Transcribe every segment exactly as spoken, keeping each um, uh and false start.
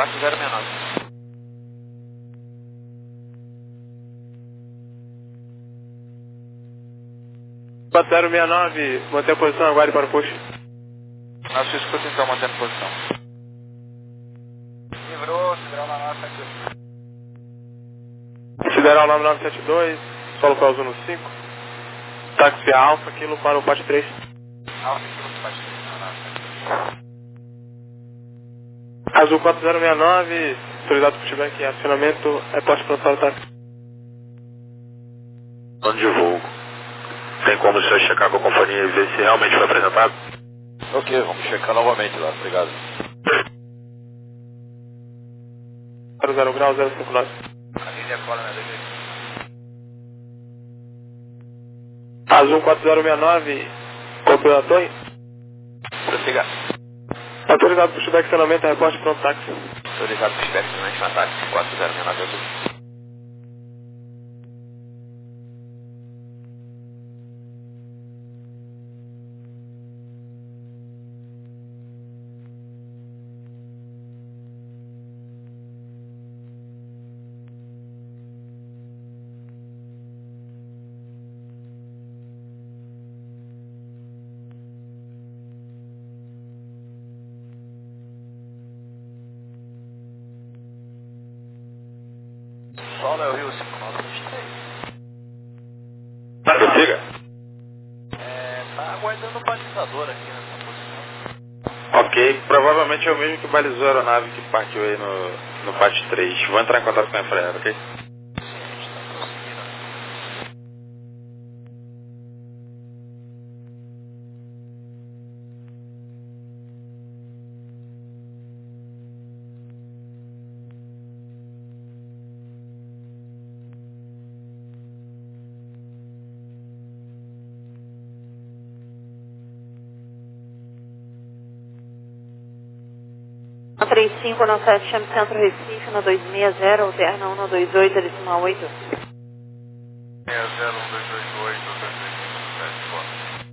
quatro zero seis nove. quatro zero seis nove, manter a posição, aguarde para o push. Nosso escuta então, mantendo posição. Livrou, sideral na nossa aqui. Sideral nove nove sete dois, solo pausa no cinco. Táxi Alfa, quilo para o P A T três. Alfa, quilo para o P A T três, na nossa. Azul quatro zero seis nove, autorizado por feedback em acionamento, reporte para o táxi. Plano de voo. Tem como o senhor checar com a companhia e ver se realmente foi apresentado? Ok, vamos checar novamente lá, obrigado. zero zero grau zero cinco nove. A linha cola na direita. Azul quatro zero seis nove, controle da torre. Prossiga. Autorizado por feedback em acionamento, reporte para o táxi. Autorizado por feedback em acionamento, táxi quatro zero seis nove Azul. Solo é o Rio cinco nove três. Prossiga. É, tá aguardando o balizador aqui nessa posição. Ok, provavelmente é o mesmo que balizou a aeronave que partiu aí no, no P A T três. Vou entrar em contato com a Embraer, ok? Sim, a gente tá prosseguindo. três cinco no sete, chame Centro Recife, no dois seis zero, alterna um dois oito, decimal oito. seis zero um dois dois oito, dois dois cinco sete quatro.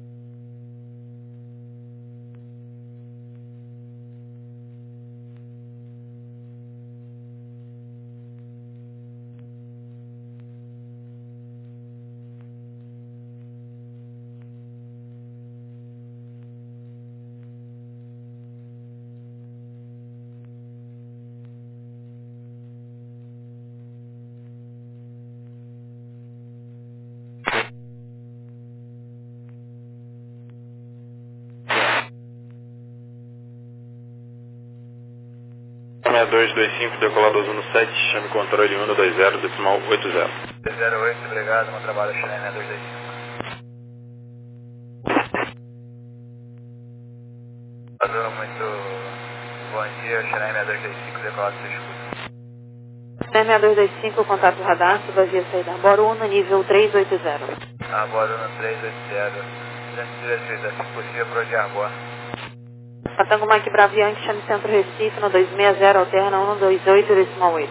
seis dois dois cinco, decolador Zuno sete, chame controle um dois zero, decimal oito zero. zero oito, obrigado, meu trabalho é Chilena dois dois cinco. Adoro muito. Bom dia, Chilena dois dois cinco, decolado do escudo. seis dois dois cinco, contato radar, suba via saída Arboro um, nível três oito zero. Arboro no três oito zero. trezentos e dezesseis, assim possível, para onde Arboro. Patango Mike Bravo Yankee, chame Centro Recife, no dois seis zero, alterna um dois oito, decimal oito.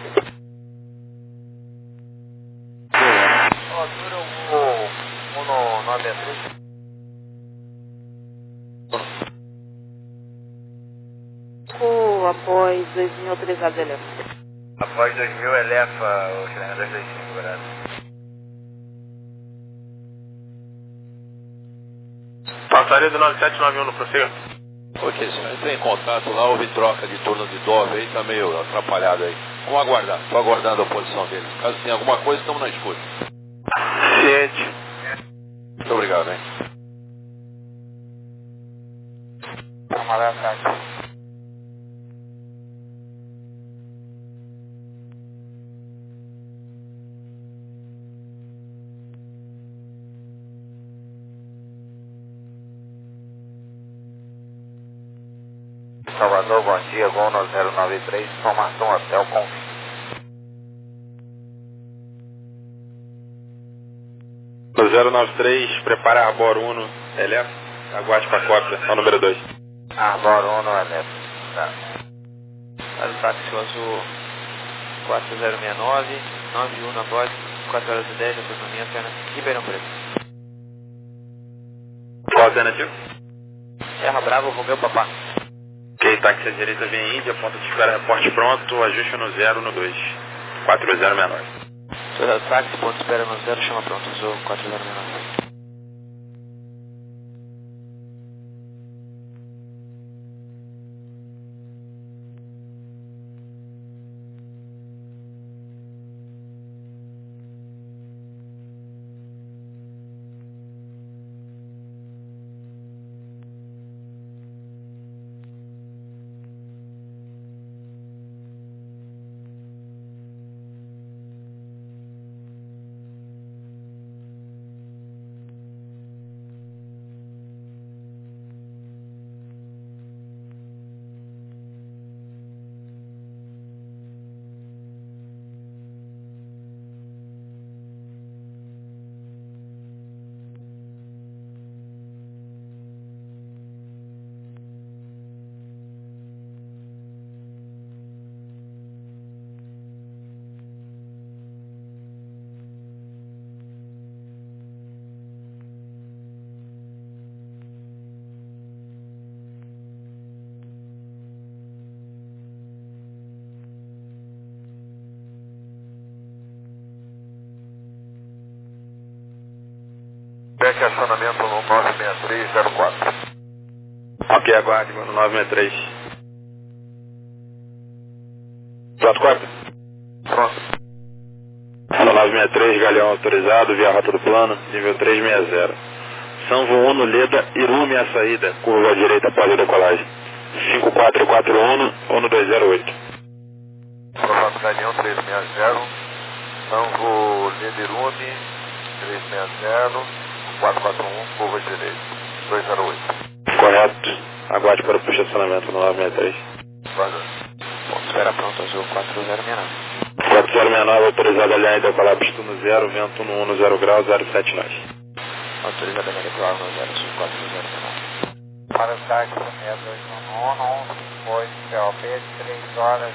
Altura um nove três. Após dois mil autorizados elefa. Após dois mil, elefa o Chilena dois dois cinco, verdade. Passaria do nove sete nove um no prossiga. Ok, senhor, entrei em contato lá, houve troca de turno de Dove aí, tá meio atrapalhado aí. Vamos aguardar, tô aguardando a posição deles. Caso tenha alguma coisa, estamos na escuta. Ciente. Muito obrigado, hein. Vamos lá atrás. Salvador, bom dia, Gol no zero nove três, informação hotel com No zero nove três, prepara Arboro um, L F, aguarde para a cópia, ao número dois. Arboro um, elefa. Tá. Para o táxi azul quatro zero seis nove, nove um na voz, quatro horas e dez, autonomia, apenas Ribeirão Preto. Qual a alternativa? Serra Bravo, Romeu Papá. Ok, táxi à direita vem Índia, ponto de espera, reporte pronto, ajuste no zero, no dois. quatro zero seis nove. Toyota táxi, ponto de espera no zero, chama pronto, usou quatro zero seis nove. Back acionamento no nove seis três zero quatro. Ok, aguarde, no nove seis três. Pronto, quarto? Pronto. No nove seis três, Galeão autorizado, via rota do plano, nível três seis zero. Sanvo Uno, Leda, Irume a saída, curva à direita após a decolagem. cinco quatro quatro um, Uno dois zero oito. Aprovado Galeão três seis zero. Sanvo Leda Irume três seis zero. quatro quatro um, curva direita, dois zero oito. Correto. Aguarde para o puxo de acionamento no nove seis três. Vazou. Ponto de espera pronto, usou quatro zero seis nove. quatro zero seis nove, autorizado a linha decolar pista no zero, vento no um zero grau, zero sete nove. Autorizado a linha decolar no zero, sul quatro zero seis nove. Para o táxi seis dois um um, oito P O P, três horas,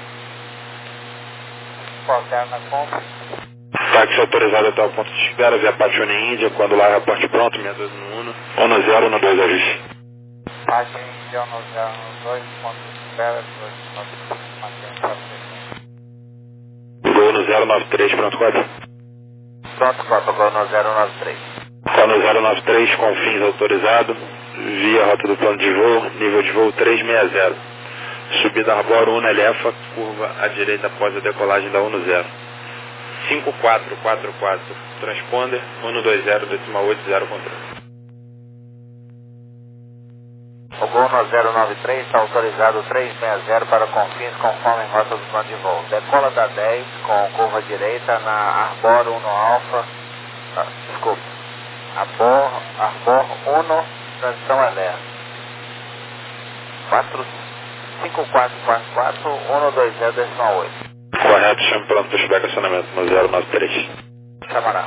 alterna compra. Táxi autorizado até o ponto de espera, via Patione Índia, quando lá reporte pronto, seis dois um um, um zero, um dois ajuste. Táxi Índia, um zero, um dois, ponto de espera, dois ponto de espera, mantém Gol no zero nove três, pronto, quatro. Pronto, quatro, agora no zero nove três. Está no zero nove três, com fins autorizado, via rota do plano de voo, nível de voo três seis zero. Subida Arboro Uno Elefa, curva à direita após a decolagem da um zero. cinco quatro quatro quatro, transponder, um dois zero, decimal oito zero, controle. O Gol no zero nove três está autorizado três seis zero para confins conforme rota do plano de voo. Decola da dez com curva direita na Arbor Uno Alfa, ah, desculpa, Arbor, Arbor Uno, transição alerta. cinco quatro quatro quatro, um dois zero, decimal oito. Correto, chame pronto para chegar acionamento no zero nove três. Chamará.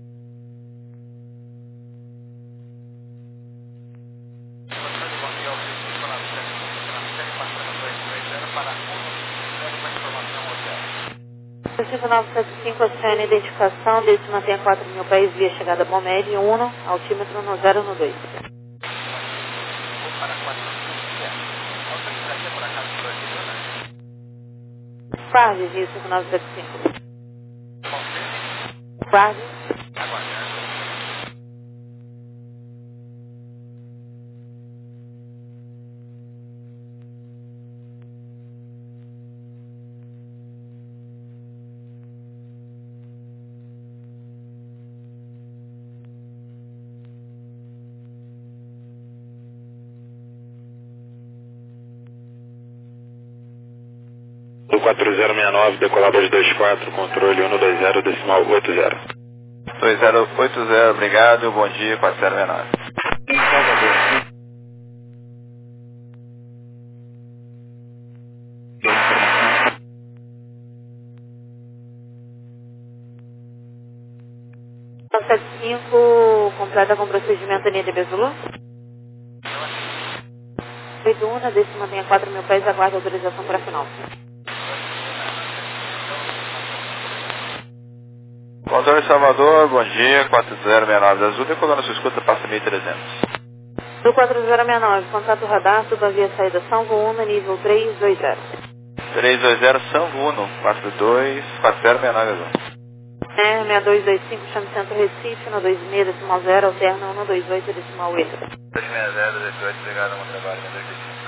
cinco nove sete cinco, acione identificação, desde que mantenha quatro mil pés via chegada Bomed e Uno, altímetro no zero no dois. Guarde, Rio cinco nove sete cinco. Guarde. Do quatro zero seis nove, decolar dois dois quatro, controle um dois zero, decimal oito zero. dois zero oito zero, obrigado, bom dia, quatro zero seis nove. sete cinco, completa com procedimento N D B Zulu. oito um, desde que mantenha quatro mil pés, aguarde autorização para final. Controle Salvador, bom dia, quatro zero seis nove Azul, decolando sua escuta, passa mil e trezentos. Do quatro zero seis nove, contato radar, suba via saída São Uno, nível três dois zero. três dois zero, São Uno, quatro dois quatro zero seis nove azul. É, seis dois dois cinco, chame Centro Recife, um dois seis decimal zero, alterna um dois oito decimal oito. dois seis zero, dois oito, obrigado, bom trabalho, dois dois cinco.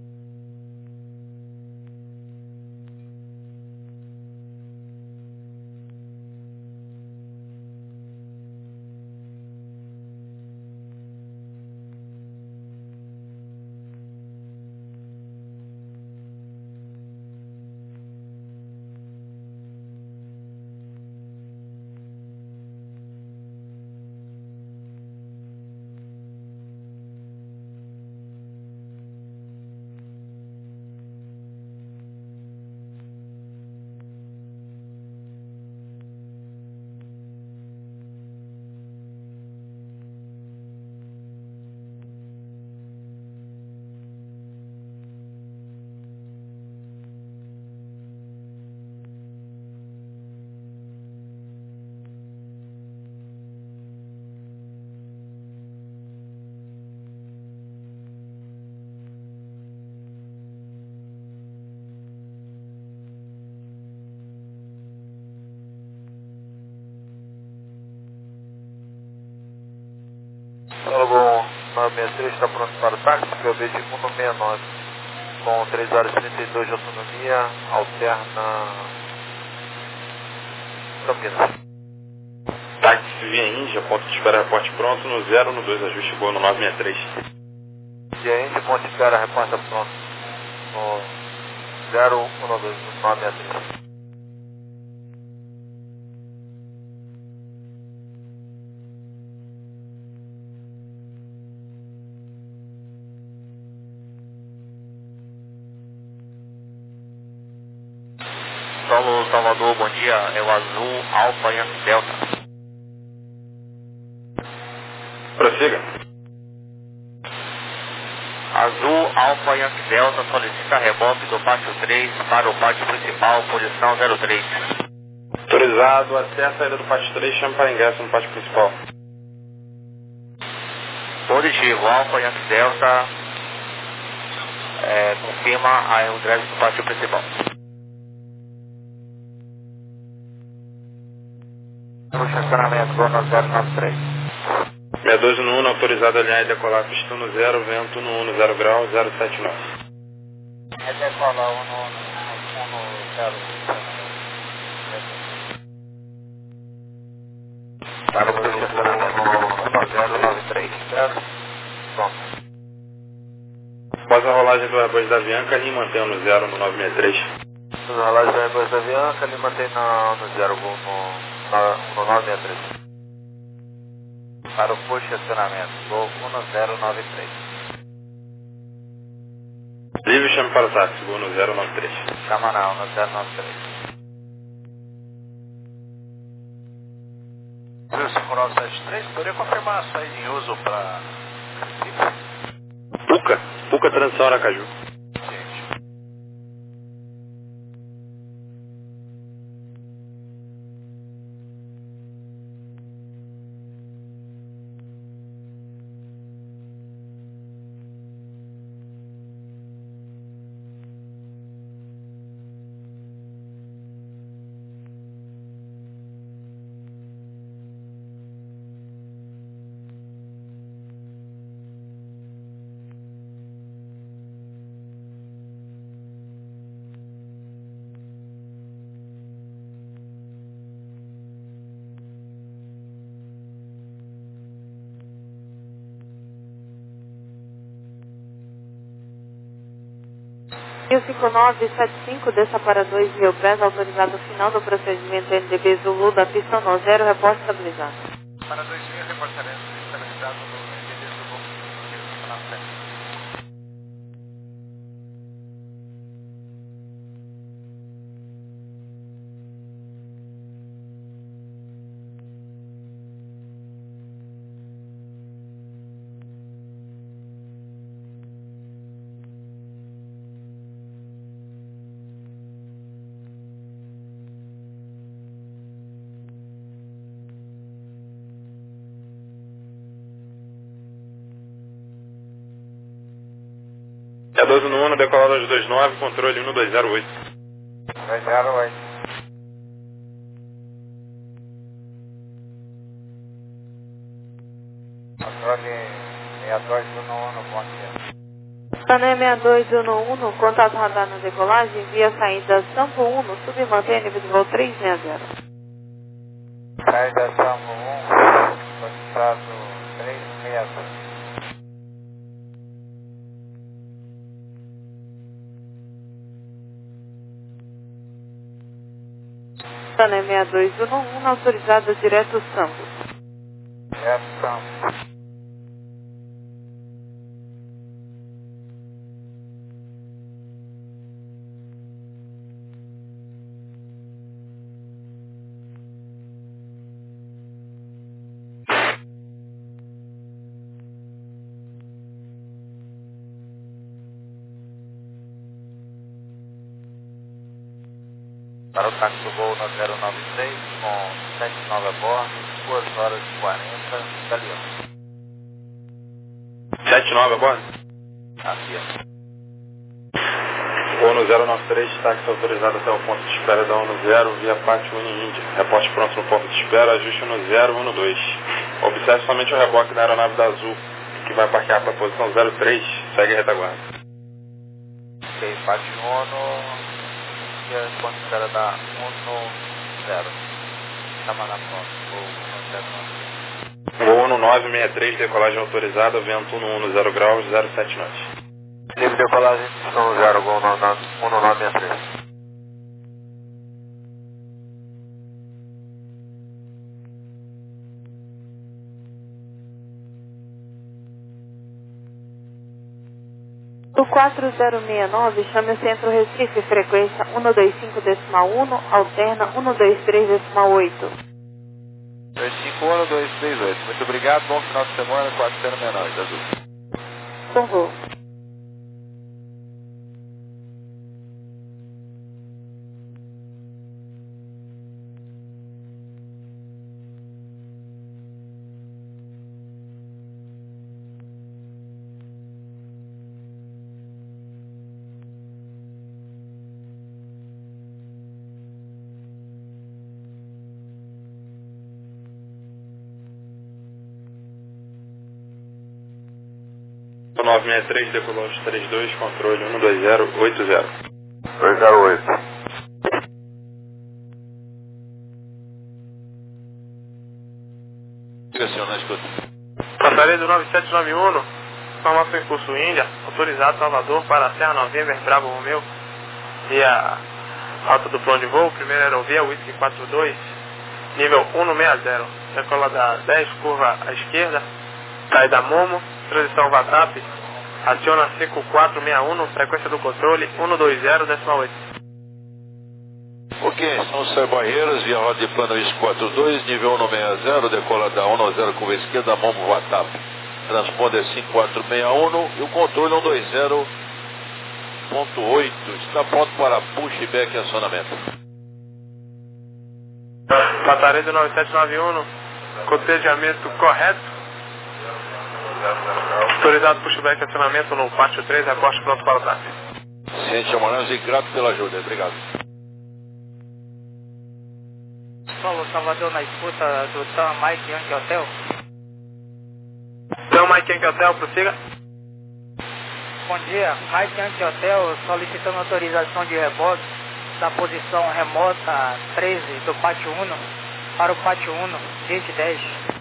Alugon nove seis três está pronto para o táxi, P O B de um seis nove, com três horas e trinta e dois de autonomia, alterna Campinas. Táxi via Índia, ponto de espera, reporte pronto, no zero, no dois, ajuste boa no nove seis três. Via Índia, ponto de espera, reporta pronto, no zero, um, dois, nove seis três. Solo Salvador, bom dia, é o Azul Alfa Yankee Delta. Prossiga. Azul Alfa Yankee Delta solicita reboque do pátio três para o pátio principal, posição zero três. Autorizado até a saída do pátio três, chame para ingresso no pátio principal. Positivo, Alfa Yankee Delta, é, confirma a, o drive do pátio principal. No estacionamento, zona zero nove três. seis dois no um, autorizado a alinhar e decolar, pistão no zero, vento no um, zero grau, zero sete nove. É decolar um no zero. Para o estacionamento, zero nove três, certo? Pronto. Após a rolagem do Airbus da Avianca, ele mantém no zero no nove seis três. Nos relógios da Airbus da Avianca, ele mantém na, no zero, no, no, no nove seis três. Para o posicionamento, voo um zero nove três. Livre, chame para o táxi, voo no zero nove três. Chama na um zero nove três. cinco nove sete três, poderia confirmar a saída em uso para Puca, Puca transição Aracaju. mil cinco nove sete cinco, desça para dois mil pés, autorizado final do procedimento N D B Zulu da pista no zero, reporte estabilizado. para dois mil, reportaremos estabilizado no N D B Zulu, na frente. É doze no um, decolada de dois nove, controle um dois zero oito. dois zero oito. Controle seis dois um um, bom dia. Tané seis dois um um, contato radar na decolagem, via saída Sampo um, sub e mantém nível de voo trezentos e sessenta. Saída Sampo um, contato trezentos e sessenta. Tané seis dois um um, autorizada direto Sampo. Direto Sampo. Para o táxi do voo na zero nove três, com sete nove a bordo, duas horas e quarenta, Galeão. sete nove a bordo? Aqui, ó. Voo no zero nove três, táxi autorizado até o ponto de espera da um zero, via Pátio Uni-Índia. Reporte pronto no ponto de espera, ajuste no zero um dois. Observe somente o reboque da aeronave da Azul, que vai parquear para a posição zero três, segue a retaguarda. Ok, Pátio Uno. Ponto de espera da um zero. Chama na pronto. Voo no nove seis três, decolagem autorizada, vento no zero graus, zero sete knots. Nível de decolagem um zero, voo no nove seis três. O quatro zero seis nove, chame o centro Recife, frequência um dois cinco decimal um, alterna um dois três decimal oito. dois cinco um, dois três oito. Muito obrigado, bom final de semana, quatro zero seis nove, Azul. Bom voo. nove seis três, decolagem trinta e dois, controle um dois zero oito zero. dois zero oito. Diga, senhor, na escuta. Passaria do nove sete nove um, informação em curso Índia, autorizado Salvador para a Serra Novembro, Bravo Romeu, via alta do plano de voo, primeira aerovia, Whisky quatro dois, nível um seis zero, decola da dez, curva à esquerda, saída Momo, transição V A T A P, aciona cinco quatro seis um, frequência do controle um dois zero decimal oito. Ok, são Sérgio Barreiras, via roda de plano Whisky quatro dois, nível um seis zero, decola da um zero, curva à esquerda, Momo V A T A P. Transponder cinco quatro seis um e o controle um dois zero ponto oito está pronto para pushback e acionamento. Passaria do nove sete nove um, cotejamento correto. Autorizado pushback e acionamento no Pátio três, reporte pronto para o T A P. Ciente amarelo e grato pela ajuda. Obrigado. Paulo Salvador na escuta do Tam Mike Yankee Hotel. Tam Mike Yankee Hotel, prossiga. Bom dia, Mike Yankee Hotel solicitando autorização de reboque da posição remota treze do Pátio um para o Pátio um, vinte dez.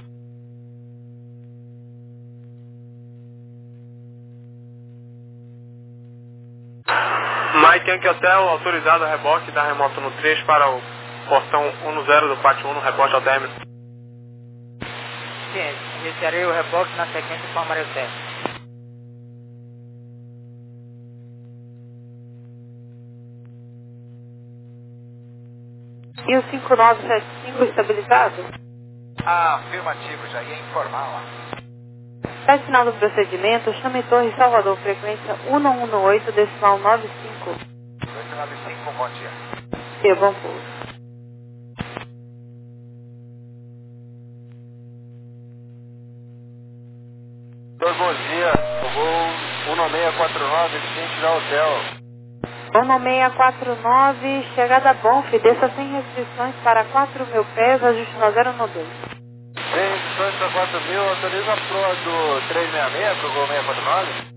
Mike Yankee Hotel, autorizado a reboque da remota no três para o portão um zero do Pátio um, reporte ao término. Sim, iniciarei o reboque na sequência informarei o término. E o cinco nove sete cinco estabilizado? Ah, afirmativo, já ia informar lá. Para final do procedimento, chame Torre Salvador, frequência um um oito decimal nove cinco. oito nove cinco, bom dia. E bom pouso. Bom dia, o voo um seis quatro nove, Vicente da Hotel. um seis quatro nove, chegada Bonf, desça sem restrições para quatro mil pés, ajuste no zero no dois. Sem restrições para quatro mil, autoriza a proa do trezentos e sessenta e seis para o Gol seiscentos e quarenta e nove?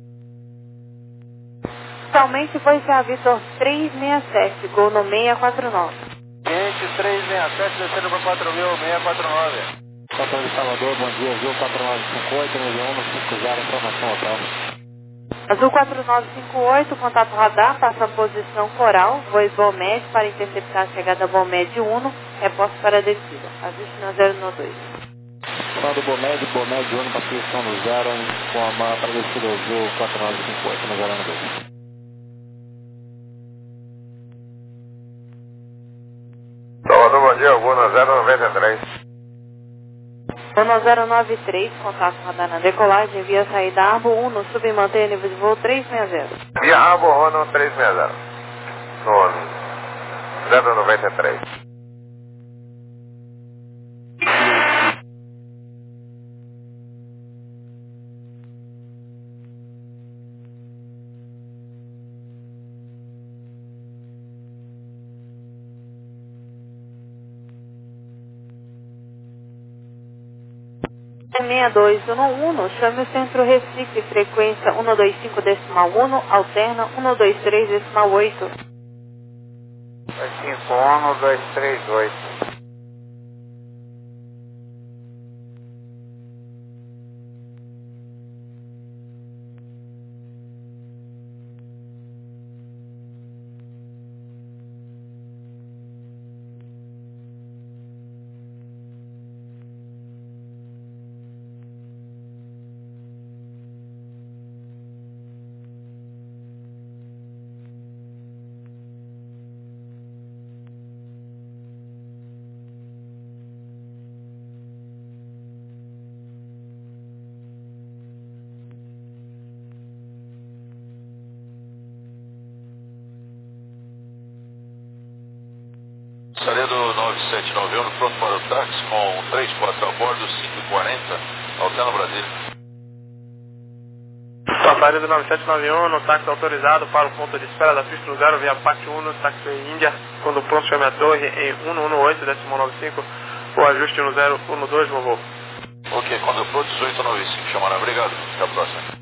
Totalmente foi a Vitor trezentos e sessenta e sete, gol no seiscentos e quarenta e nove. Cliente trezentos e sessenta e sete, descendo para quatro mil, seiscentos e quarenta e nove. Hotel de Salvador, bom dia, Azul quatro nove cinco oito, nível um cinco zero, informação hotel. Azul quatro nove cinco oito, contato radar, passa a posição coral, voo Esbomed para interceptar a chegada Bomed um, reposto para a descida. Ajuste no zero no dois. Só do Bomed, Bomed um para a posição no zero, com a mala para a descida Azul quatro nove cinco oito, no zero no dois. Salvador, bom dia, vou na zero noventa e três. Voo no zero nove três, contato radar na decolagem, via saída Arbo um, no sub e mantenha nível de voo trezentos e sessenta. Via Arbo Rono trezentos e sessenta. No zero noventa e três. seis dois um um, chame o centro Recife, frequência um dois cinco decimal um, alterna um dois três decimal oito. dois cinco um, dois três oito. Saredo nove sete nove um, pronto para o táxi com três quatro a bordo, cinco e quarenta, Alterna Brasília. Saredo nove sete nove um, no táxi autorizado para o ponto de espera da pista no zero, via parte um, no táxi Índia, quando pronto chame a torre em um um oito, décimo nove cinco, o ajuste no zero um dois, meu voo. Ok, quando pronto, dezoito noventa e cinco, chamará, obrigado, até a próxima.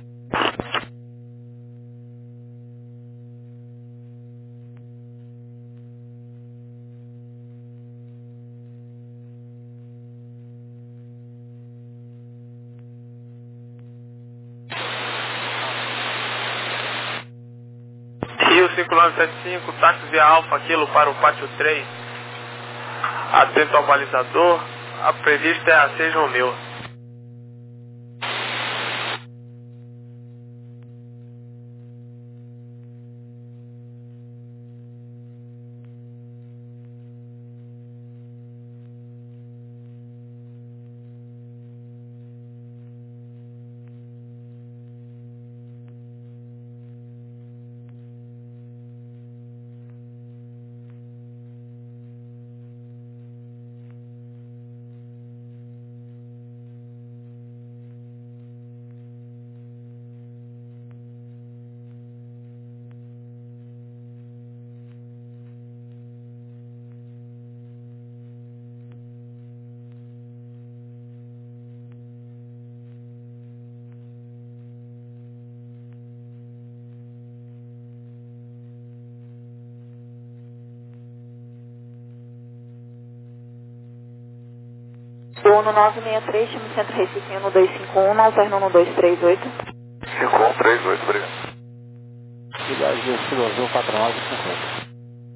Rio cinco nove sete cinco, táxi via Alfa Kilo para o pátio três. Atento ao balizador, a prevista é a seis Romeu. Voo no nove seis três, chama o centro Recife um dois cinco um, alterna um dois três oito. cinco um três oito, obrigado. Cidade de Estilo Azul quatro nove cinco oito.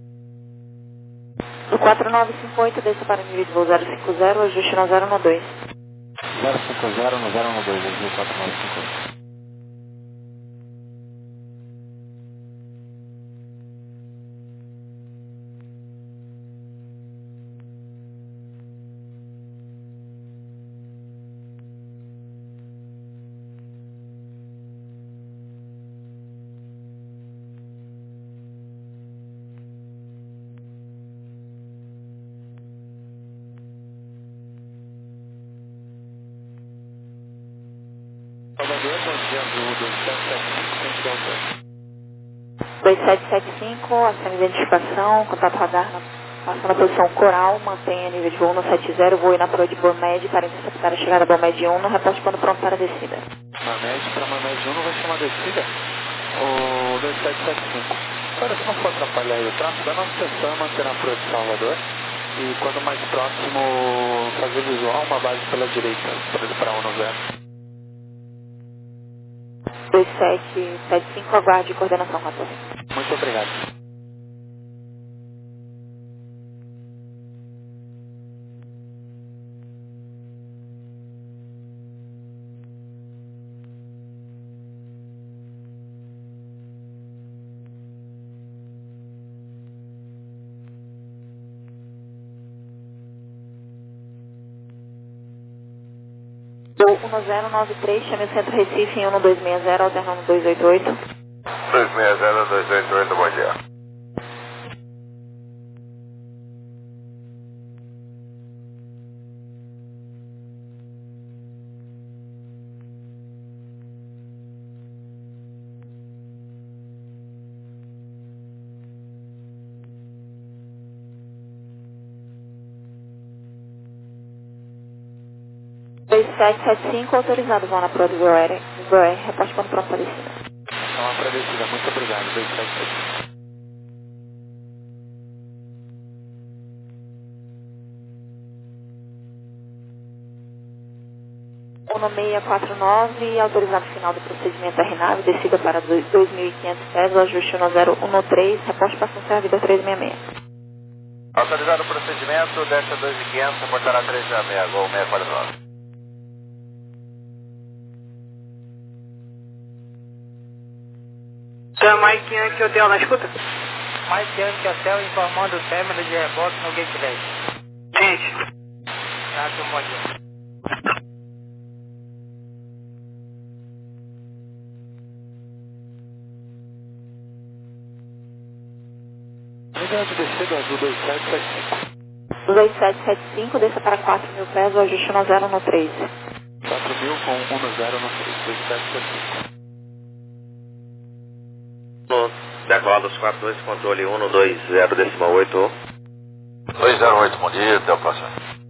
Do quatro nove cinco oito, desça para nível de voo zero cinco zero, ajuste no zero no dois. zero cinco zero no zero no dois, Azul quatro nove cinco oito. Salvador, bom dia, Azul dois sete sete cinco, frente da Alter. dois sete sete cinco, ação de identificação, contato radar na, passando a posição coral, mantenha nível de voo no sete zero, voe na proa de Bomed para interceptar a chegada da Bomed um, no reporte quando pronto para a descida. Mamed para Mamed um não vai chamar descida? O dois sete sete cinco. Agora, se não for atrapalhar aí o tráfego, a nossa sessão é manter na proa de Salvador e quando mais próximo fazer visual, uma base pela direita, para um zero. dois sete sete cinco, aguarde coordenação quatorze. Muito obrigado. um zero nove três, chame o centro Recife em um dois seis zero, alternando dois oito oito. dois seis zero, dois oito oito, bom dia. dois sete sete cinco, autorizado, vão na proa do Go Air, reporte quando pronto para descida. Então, para descida, muito obrigado, dois sete sete cinco. um seis quatro nove, autorizado final do procedimento R NAV, descida para dois mil e quinhentos pés, o ajuste um zero um três, reporte para São Servidor três seis seis. Autorizado o procedimento, desce dois mil e quinhentos, reportará três seis seis, Gol seis quatro nove. Mike Yankee Hotel, na escuta? Mike Yankee Hotel informando o término de reboque no gate dez. Gente. Ah, que bom dia. Unidade descida azul dois sete sete cinco. dois sete sete cinco, desça para quatro mil pés, o ajuste um zero um três. quatro mil com um zero um três, dois sete sete cinco. Decola dos quatro dois, controle um dois zero decimal oito. dois zero oito, bom dia, até o próximo.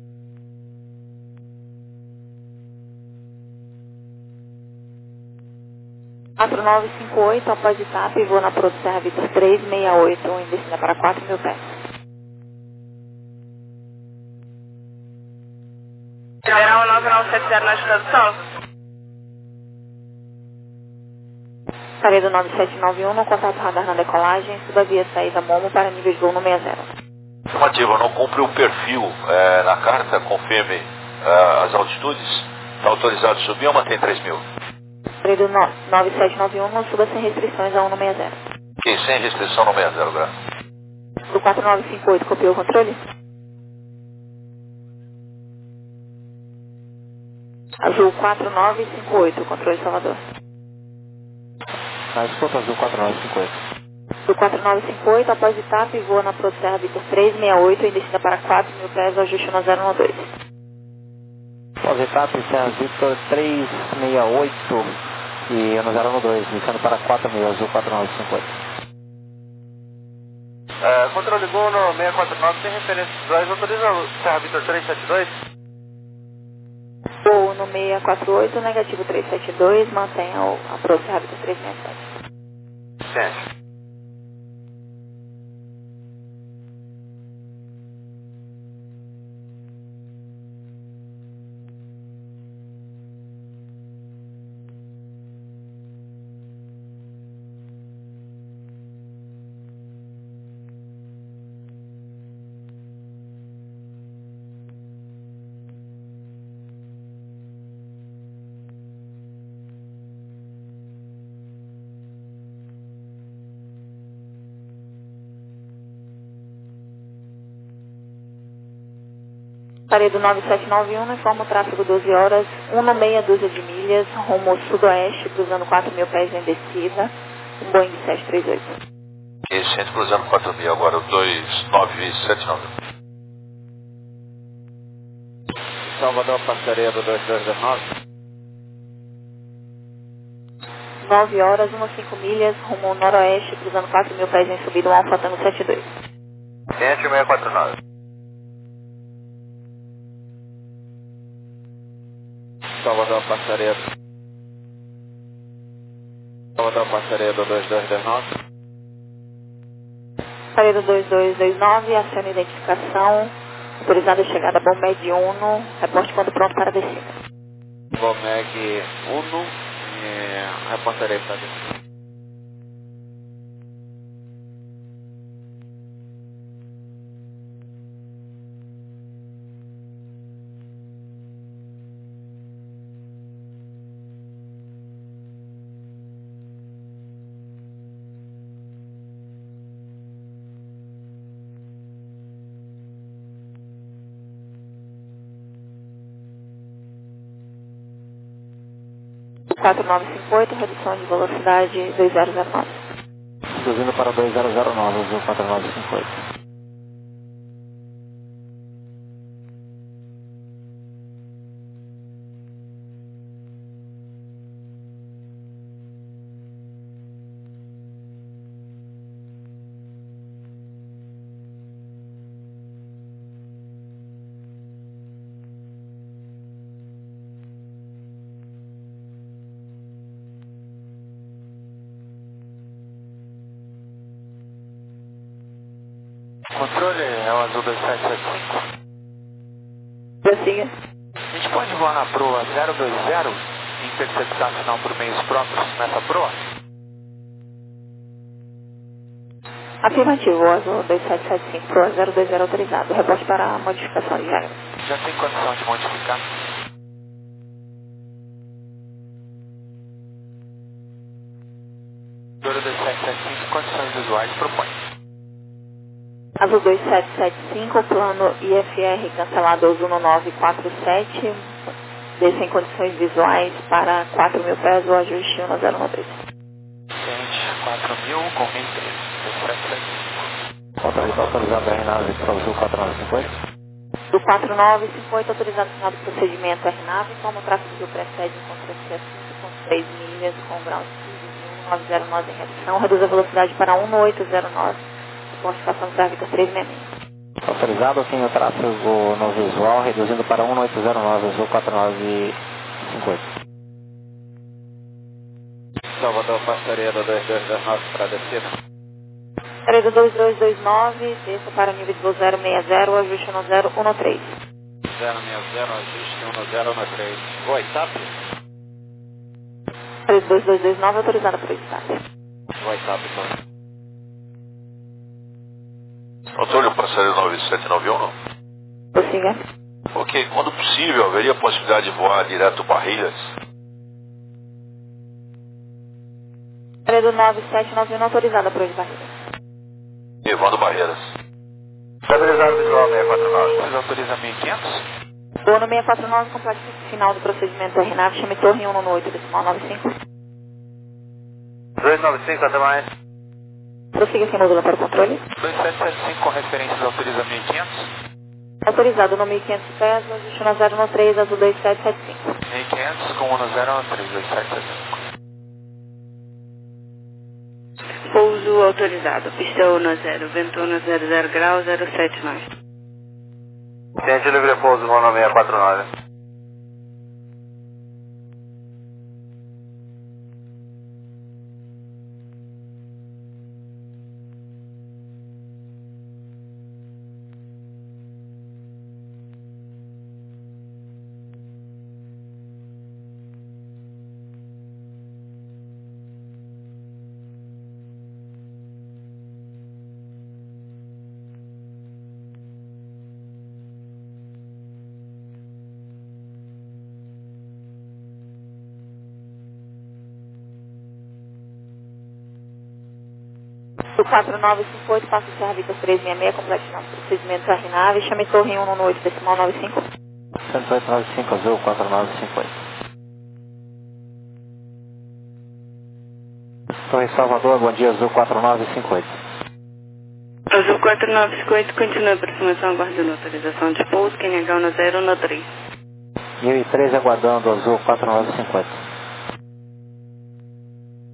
quatro nove cinco oito, após etapa, e vou na proa do Serra Vitor três seis oito, em descida para quatro mil pés. General nove nove sete zero na estação. Saída nove sete nove um, no contato radar na decolagem, suba via saída Momo para nível de voo no sessenta. Afirmativa, não cumpre o perfil é, na carta, confirme é, as altitudes. Está autorizado a subir ou mantém três mil? Saída nove sete nove um, não suba sem restrições a um no sessenta. Ok, sem restrição no sessenta, graças. Do quatro nove cinco oito, copiou o controle? Azul quatro nove cinco oito, controle Salvador. Ah, escuta, azul quatro nove cinco oito. Do quatro nove cinco oito, após etapa, e voa na proa do Serra Vitor três seis oito, em descida para quatro mil pés, o ajuste um zero um dois. Após etapa, Serra Vitor três seis oito e um zero um dois, descendo para quatro mil, azul quatro nove cinco oito. É, controle Gol no seis quatro nove, tem referência de dois, autoriza o Serra Vitor três sete dois? Voo no seis quatro oito, negativo três sete dois, mantenha o, a proa do Serra Vitor três seis sete. Sim. Paredo nove sete nove um, informa o tráfego doze horas, um no meia dúzia de milhas, rumo sudoeste, cruzando quatro mil pés em descida, um Boeing sete três oito. Ok, centro cruzando quatro mil agora, dois nove sete nove. Salvador, parceria do dois dois nove. nove horas, quinze milhas, rumo noroeste, cruzando quatro mil pés em subida, um Alfa Tango setenta e dois. Cliente seiscentos e quarenta e nove. Salvador, passaria. Salvador, passaria do dois dois dois nove. Passaria do dois dois dois nove, aciona identificação, autorizada a chegada Bomeg Uno, reporte quando pronto para descida. Bomeg Uno, e reportarei para descida. quatro nove cinco oito, redução de velocidade dois zero zero nove. Reduzindo para dois zero zero nove, Azul quatro nove cinco oito. Controle é o Azul dois sete sete cinco. Prossiga. A gente pode voar na proa zero dois zero e interceptar sinal por meios próprios nessa proa? Afirmativo, Azul dois sete sete cinco, proa zero dois zero autorizado. Reporte para a modificação de regra. Já tem condição de modificar? Azul dois sete sete cinco, condições visuais, propõe. Azul dois sete sete cinco, plano I F R cancelado Ozuno nove quatro sete, desce em condições visuais para quatro mil pés, o ajuste um zero um três. Gente, quatro mil com mil e três, dois sete sete cinco. Autorizado, autorizado a R nove para o Azul quatro nove cinco oito. Do quatro nove cinco oito, autorizado final do procedimento R nave, como o tráfego do precede encontra-se a cinco ponto três milhas com grau de nove zero nove em redução, reduz a velocidade para um oito zero nove. Modificação tráfico três seis seis. Autorizado sem o tráfego no visual, reduzindo para um oito zero nove, Azul quatro nove cinco oito. Salvador, passaria do dois dois dois nove para descida. Passaria do dois dois dois nove, desça para nível de voo zero seis zero, ajuste um zero um três. zero seis zero, ajuste um zero um três. Oi, T A P? Passaria do dois dois dois nove, autorizada por estar. Oi, T A P, então. Controle, passaria nove sete nove um, não? Prossiga. Ok, quando possível, haveria possibilidade de voar direto Barreiras? Passaria do nove sete nove um, autorizada por Barreiras. Evando Barreiras. Autorizado visual seiscentos e quarenta e nove. Vocês autorizam mil e quinhentos? Voo no seiscentos e quarenta e nove, complexo final do procedimento R nave, chame torre um no oito, decimal nove cinco. dois nove cinco, até mais. Prossiga sem módulo para o controle. dois sete sete cinco com referências autoriza mil e quinhentos? Autorizado no mil e quinhentos pés, ajuste um zero um três, Azul dois sete sete cinco. mil e quinhentos com um zero um três, dois sete sete cinco. Pouso autorizado, pista um zero, vento um zero zero grau, zero sete nove. Cliente livre pouso, Rono seiscentos e quarenta e nove. Do quatro nove cinco oito, passa o Serra três seis seis, complexo final do procedimento R nave, chame torre um no oito, decimal nove cinco. cento e oito nove cinco, Azul quatro nove cinco oito. Torre Salvador, bom dia, Azul quatro nove cinco oito. Azul quatro nove cinco oito, continua a aproximação, aguardando autorização de pouso, Q N H um zero um três. mil e três aguardando, Azul quatro nove cinco oito.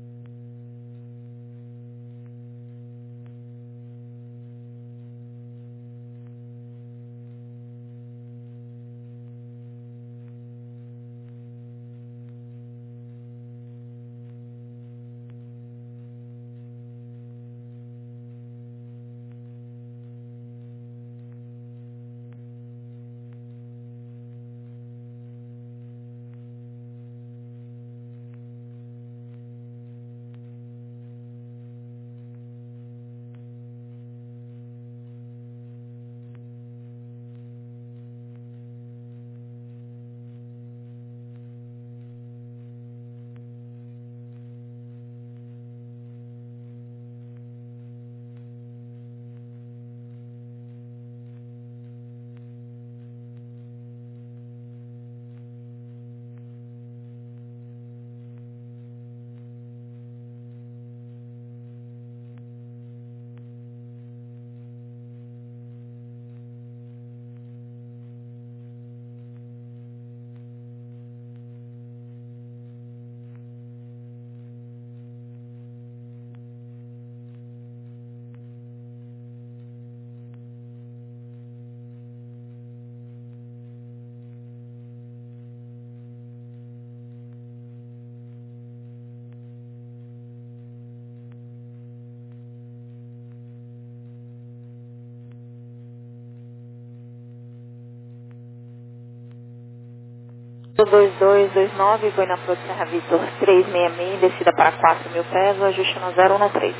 dois dois dois nove, vou na Flor de Serra Vitor trezentos e sessenta e seis, descida para quatro mil pés, o ajuste no zero um três.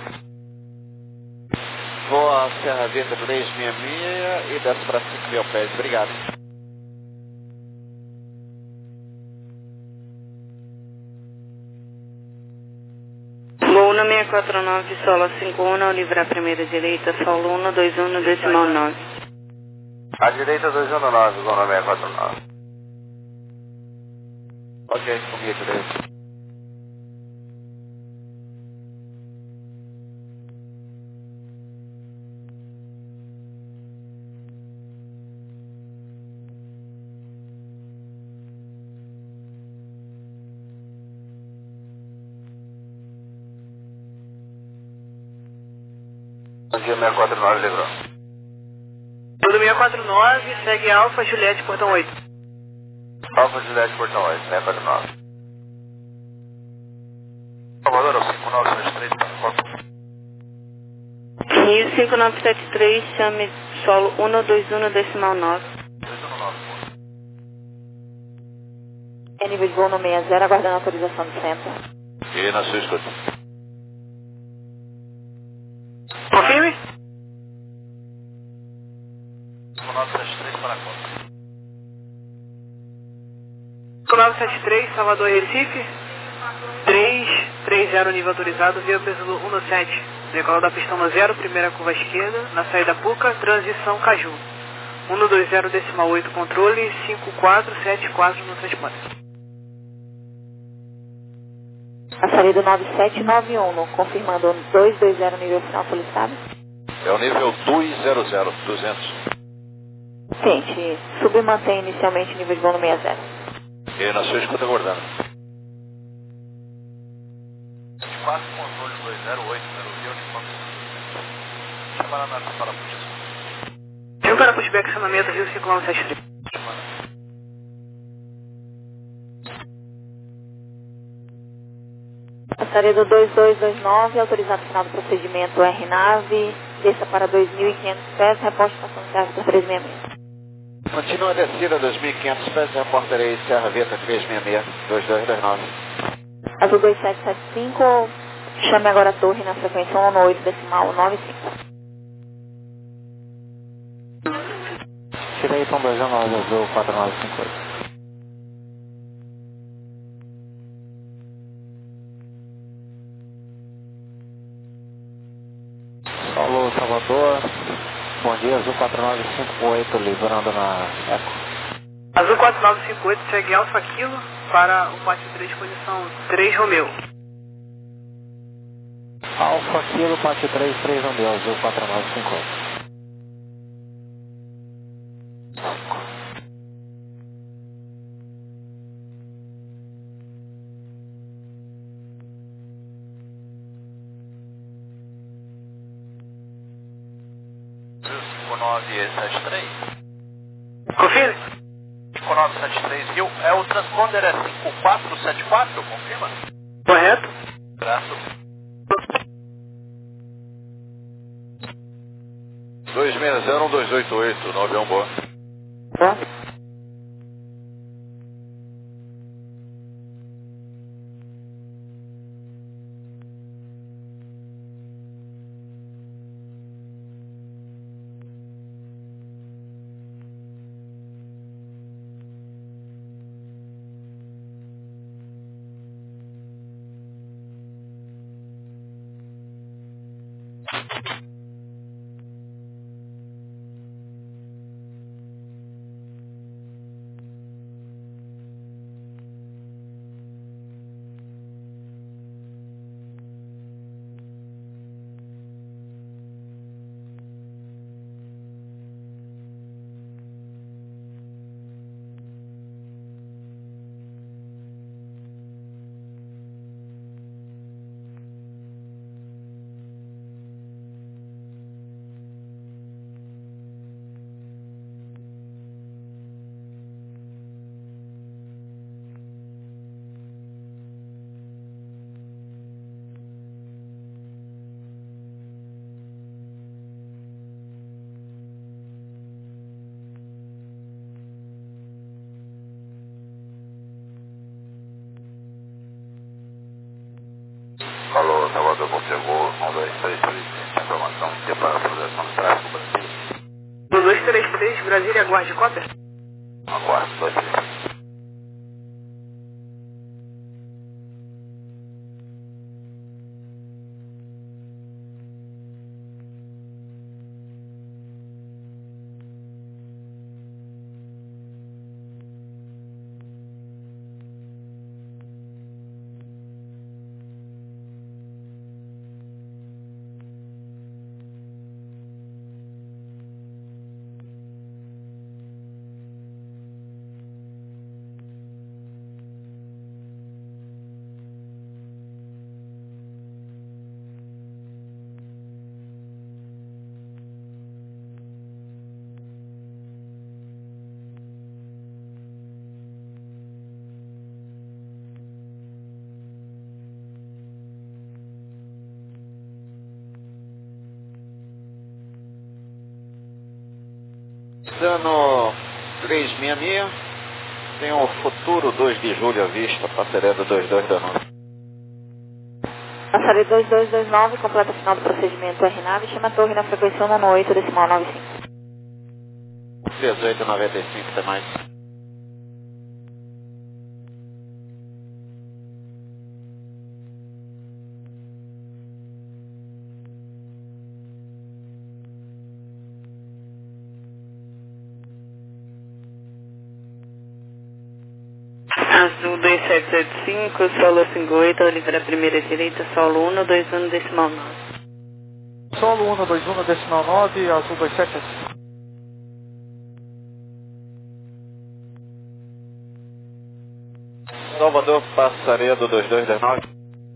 Vou a Serra Vitor trezentos e sessenta e seis e desce para cinco mil pés. Obrigado. Voo no seis quatro nove, solo cinco um, ao livrar primeira direita, solo um dois um, decimal nove. À direita dois um nove, voo no seis quatro nove. Ok, comigo, direito. Bom dia, seis quatro nove, livrou. Tudo seis quatro nove, segue Alfa, Juliette, portão oito. Alfa, Juliette, portão oito, seis quatro nove. Salvador, cinco nove sete três, para quatro. Rio cinco nove sete três, chame solo um dois um, decimal nove. É nível de voo no sessenta, aguardando a autorização do centro. E na sua escuta. Confirme. cinco nove sete três, para quatro. cinco nove sete três, Salvador Recife. três três zero, nível autorizado, via peso um sete. Decola da pista um zero, primeira curva à esquerda, na saída Puca, transição Caju. um dois zero, decimal oito, controle, cinco quatro sete quatro no transponder. A saída nove sete nove um, confirmando dois dois zero, nível final solicitado. É o nível duzentos, duzentos. Gente, sub mantém inicialmente nível de voo no sessenta. E na sua escuta aguardando. quatro, controle dois zero oito, zero Rio, uniforme. Chama na nave para a puxa. Rio para pushback, acionamento Rio cinco nove sete três. Passaria do dois dois dois nove, autorizado final do procedimento R nave, desça para dois mil e quinhentos pés, reporte estação de Serra Vitor trezentos e sessenta e seis. Continua a descida dois mil e quinhentos pés, reporterei Serra Vitor trezentos e sessenta e seis, dois dois dois nove. Azul dois sete sete cinco, chame agora a torre na frequência um oito, decimal nove cinco. Tirei Tom dois nove, Azul quatro nove cinco oito. Alô, Salvador. Bom dia, Azul quatro nove cinco oito, livrando na Eco. Azul quatro nove cinco oito, segue Alfa Kilo para o pátio três, posição três Romeu. Alfa Kilo, Pátio três, três Romeu, Azul quatro nove cinco oito. cinco nove sete três. Confirme. cinco nove sete três, Rio. É, o transponder é cinco quatro sete quatro, confirma? Correto. Traço. dois seis zero um dois oito oito, nove um, boa. Tá? três três, informação que para a atualização de tráfego Brasil. dois três três, Brasília, aguarde cópia. Aguarde, dois três três. Dano três seis seis, tem o futuro dois de julho à vista, passarela dois dois dois nove. Passarela dois dois dois nove, completa final do procedimento R nave, chama a torre na frequência um oito, decimal nove cinco. dezoito noventa e cinco, tem mais. Azul dois sete sete cinco, solo cinco oito, Oliveira primeira direita, solo um dois um decimal nove. Solo um dois um decimal nove, azul dois sete sete cinco. Salvador, Passaredo dois dois dois nove.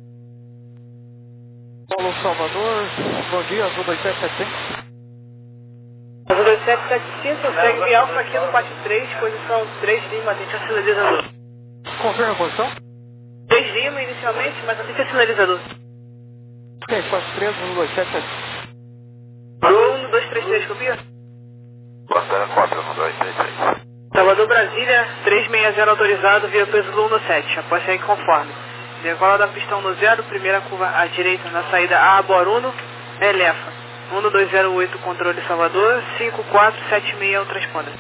Solo Salvador, bom dia, azul dois sete sete cinco. Azul dois sete sete cinco, segue alfa aqui no quatro três, posição três Lima, atende a sinalizador. Confirma a posição? três Lima inicialmente, mas atende a sinalizador. Ok, quatro três, azul dois sete sete cinco. um dois três três, copia? Passando quatro um dois três três. Salvador, Brasília, trezentos e sessenta autorizado, via peso Zulu no sete, após sair conforme. Decola da pistão no zero, primeira curva à direita na saída A, Boruno, Elefa. um dois zero oito, controle Salvador, cinco quatro sete seis é o transponder.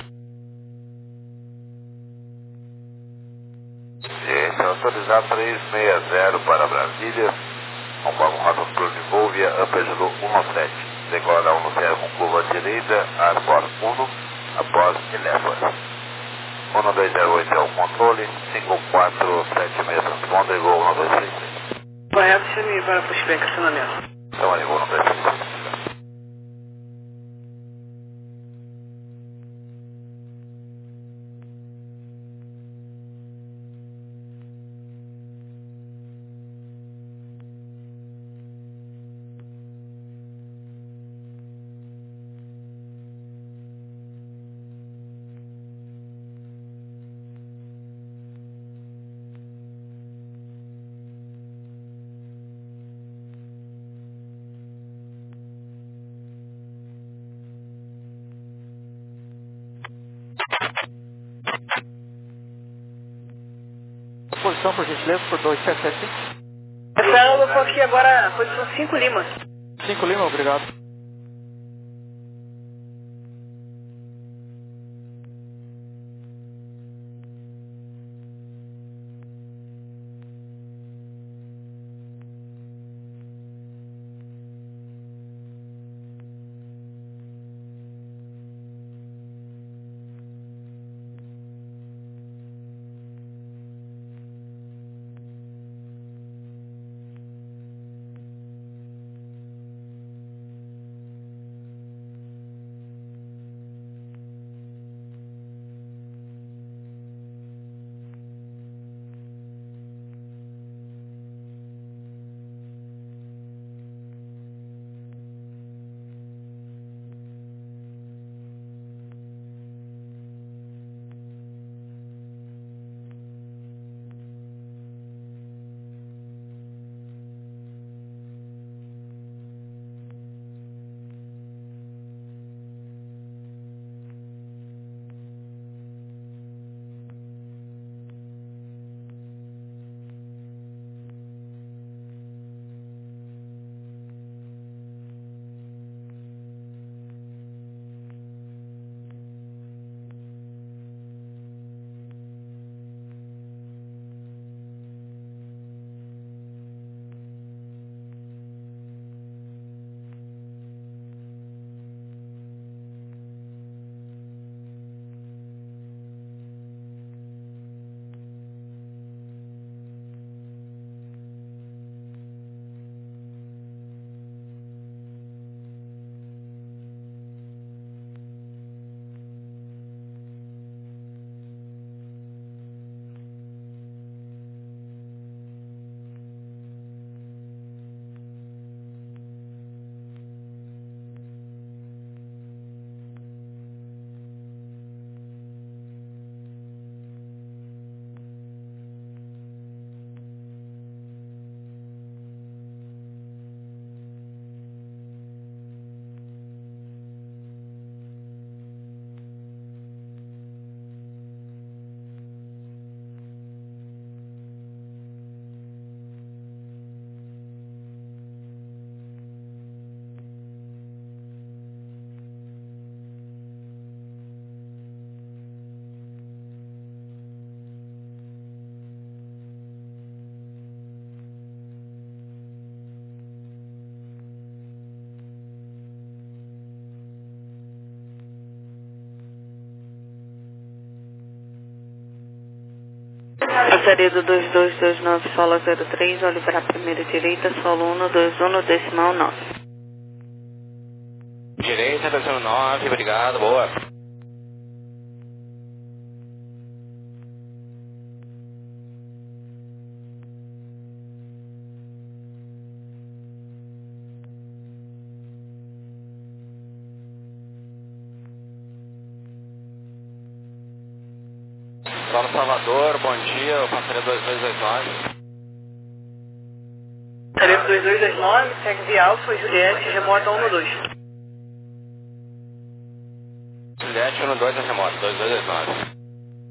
Ciência, autorizado três seis zero para Brasília, conforme o rota plano de voo via Ampegelo um sete. Decola da um zero com curva à direita, Arbor um, após Elefa. um dois zero oito é o controle, cinco quatro sete seis transponder, voo um dois três três. Correto, chame para Pushback, acionamento. Então aí, voo um dois três três. Posição, por gentileza, por dois sete sete cinco. Essa eu vou aqui agora, posição cinco Lima. cinco Lima, obrigado. Passaria do dois dois dois nove, solo zero três, vou liberar primeira direita, solo um dois um, decimal nove. Direita, dois um nove, obrigado, boa. Solo Salvador, bom dia, o passaria dois dois dois nove. Passaria dois dois dois nove, segue via Alfa, Juliette, remota um dois. Juliette um dois, remota, dois dois dois nove.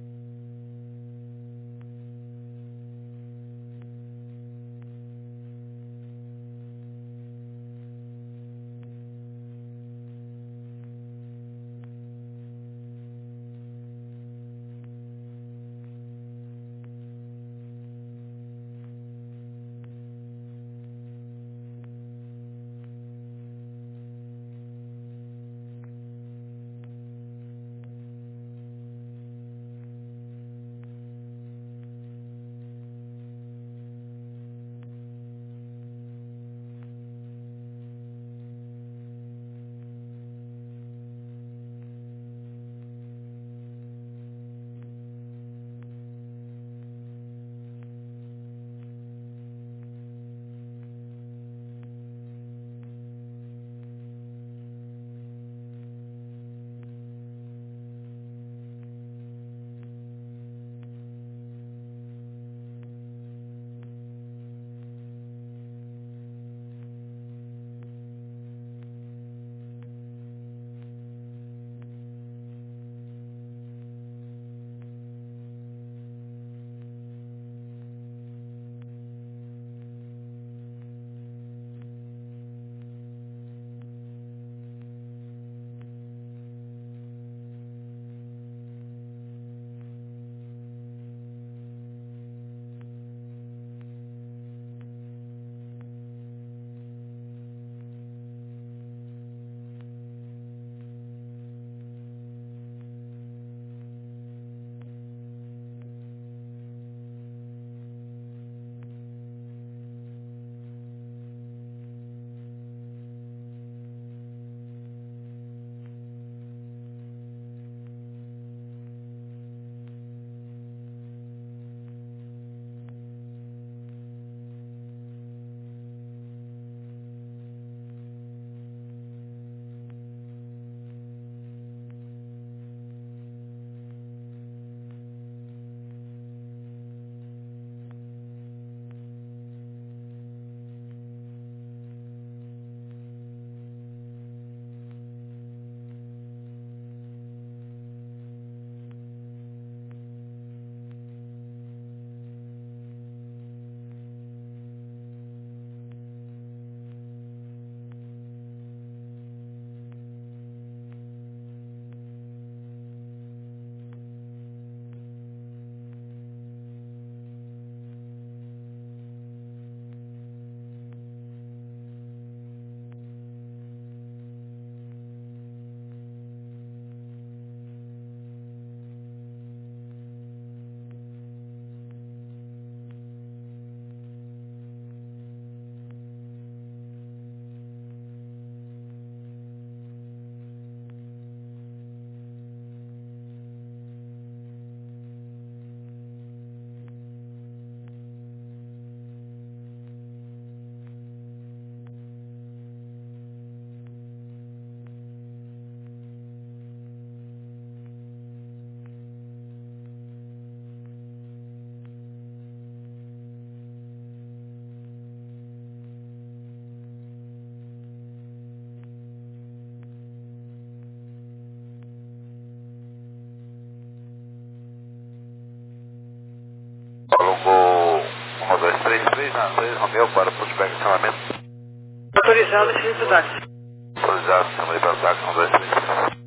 um dois três três na três Romeu para pushback de acionamento. Autorizado, serviço do táxi. Autorizado, sistema de táxi um dois três três.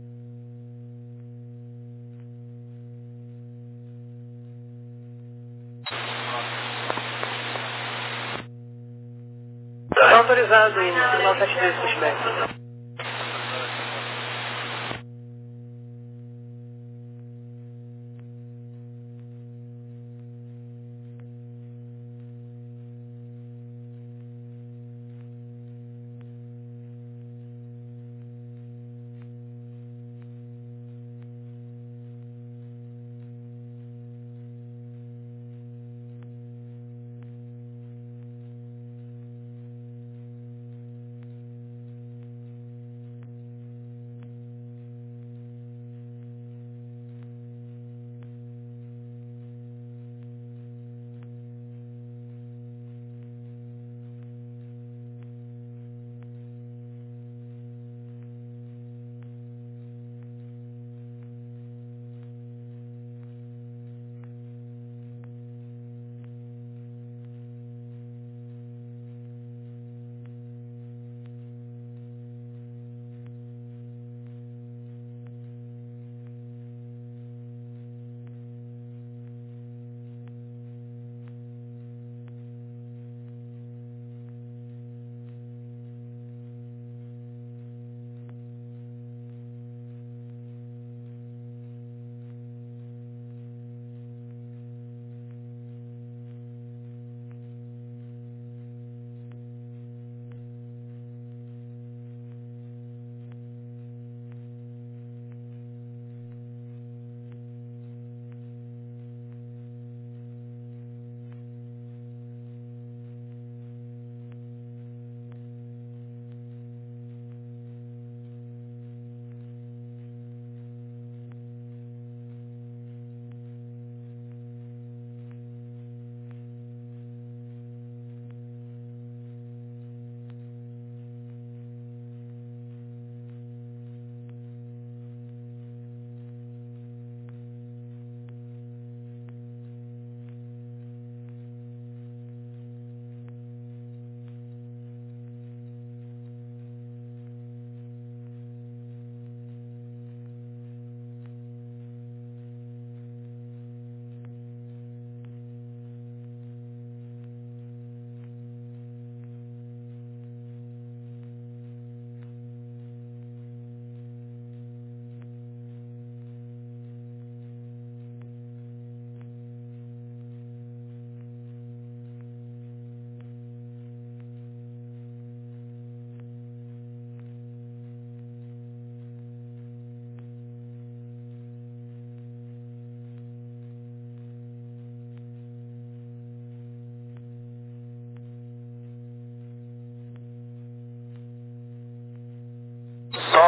Está autorizado em sinal sete três pushback.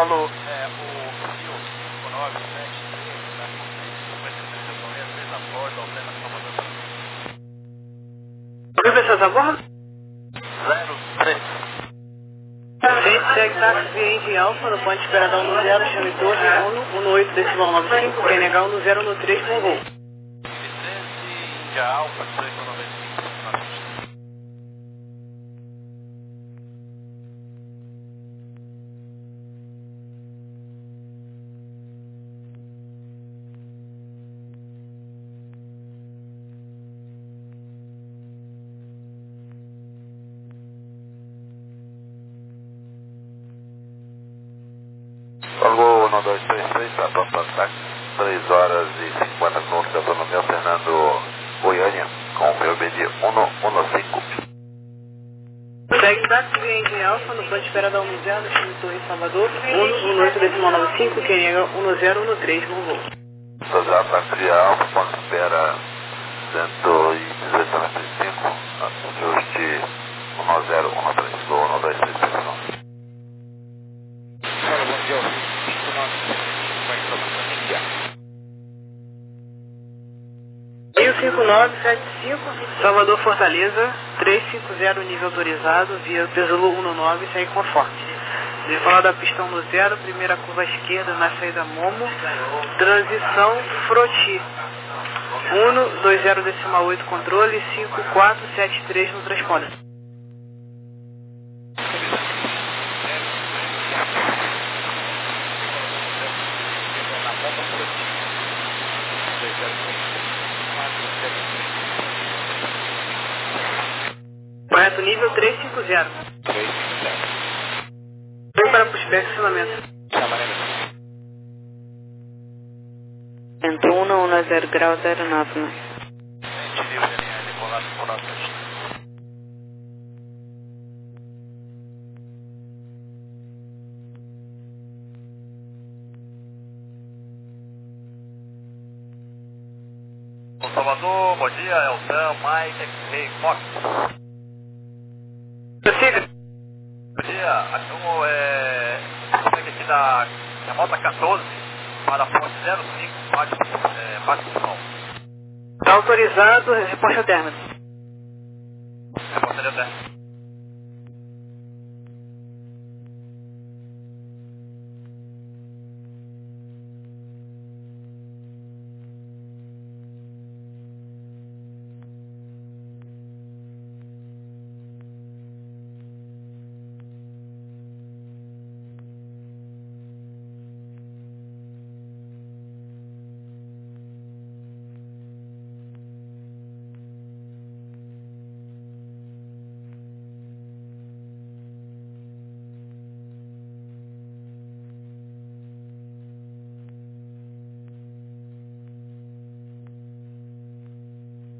Falou. É, o Rio, o nove sete três, tá com cinquenta e três japoneses, fez a borda, ao pleno Salvador. Rio Pessoas a bordo? zero três. Gente, segue táxi via Indy Alfa, no ponto de espera da um no zero, chame torre, um no oito, decimal nove cinco, quem negar um no zero, um no três, com voo. Vicente, Índia Alfa, dezoito noventa e cinco, na pista. Falou um dois três três, tá pronto ataque, três horas e cinquenta minutos, eu estou no meu Fernando Goiânia, com o meu B D um um cinco. Segue táxi via Indy Alfa, no ponto de espera da um no zero, chame torre Salvador, um no oito, decimal nove cinco, quem nega um no zero, um no três, com voo. Sozal táxi Alfa, ponto de espera cento e dezoito noventa e cinco, ajuste um zero um três, falou um dois três três. Olha, bom dia, cinco nove sete cinco, vai informação Índia. Rio cinco nove sete cinco, Salvador Fortaleza, trezentos e cinquenta, nível autorizado, via Pesulo um nove, segue conforme. Decolar da pistão no zero, primeira curva à esquerda na saída Momo, transição Froti. um dois zero decimal oito controle, cinco quatro sete três no transponder. Correto, nível trezentos e cinquenta. trezentos e cinquenta. Vem para pushback, estacionamento. Centro um, um zero grau, zero nove, né? Gente, livre de linha, decolado por nove sete. Salvador, bom dia, Elton, Mike, X-Ray, Fox. Prossiga. Bom dia, aqui é... segue aqui da, da Rota quatorze para a ponte zero cinco, bate, é, bate do sol. Está autorizado, resposta ao término. Resposta ao término.